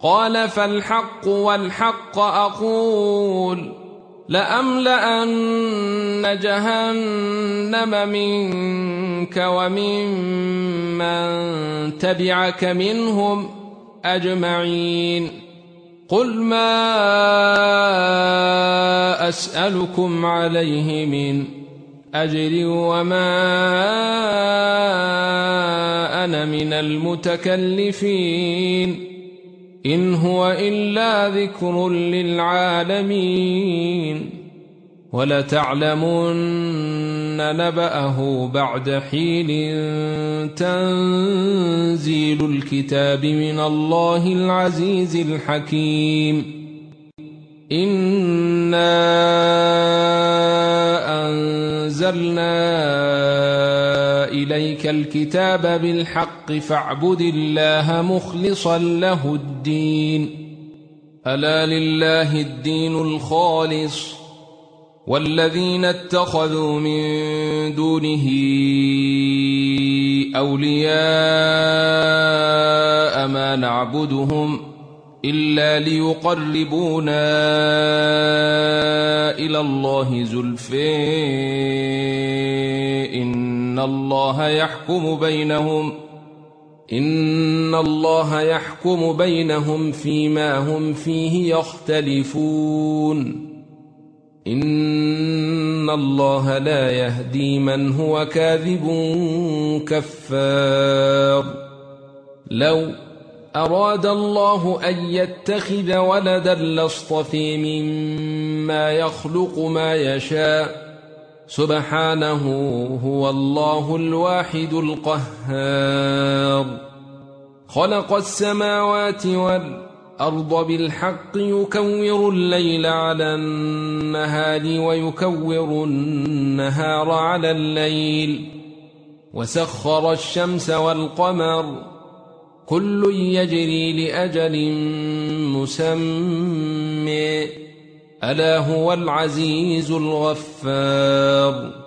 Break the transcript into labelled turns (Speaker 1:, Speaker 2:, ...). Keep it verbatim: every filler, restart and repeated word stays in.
Speaker 1: قال فالحق والحق أقول لأملأن جهنم منك وممن تبعك منهم أجمعين قل ما أسألكم عليه من أجر وما أنا من المتكلفين إن هو إلا ذكر للعالمين ولتعلمن نبأه بعد حين تنزيل الكتاب من الله العزيز الحكيم إنا أنزلنا إليك الكتاب بالحق فاعبد الله مخلصا له الدين ألا لله الدين الخالص والذين اتخذوا من دونه أولياء ما نعبدهم إلا ليقربونا إلى الله زلفى إن الله يحكم بينهم إن الله يحكم بينهم فيما هم فيه يختلفون إن الله لا يهدي من هو كاذب كفار لو أراد الله أن يتخذ ولدا لاصطفى مما يخلق ما يشاء سبحانه هو الله الواحد القهار خلق السماوات والأرض بالحق يكور الليل على النهار ويكور النهار على الليل وسخر الشمس والقمر كل يجري لأجل مسمى ألا هو العزيز الغفار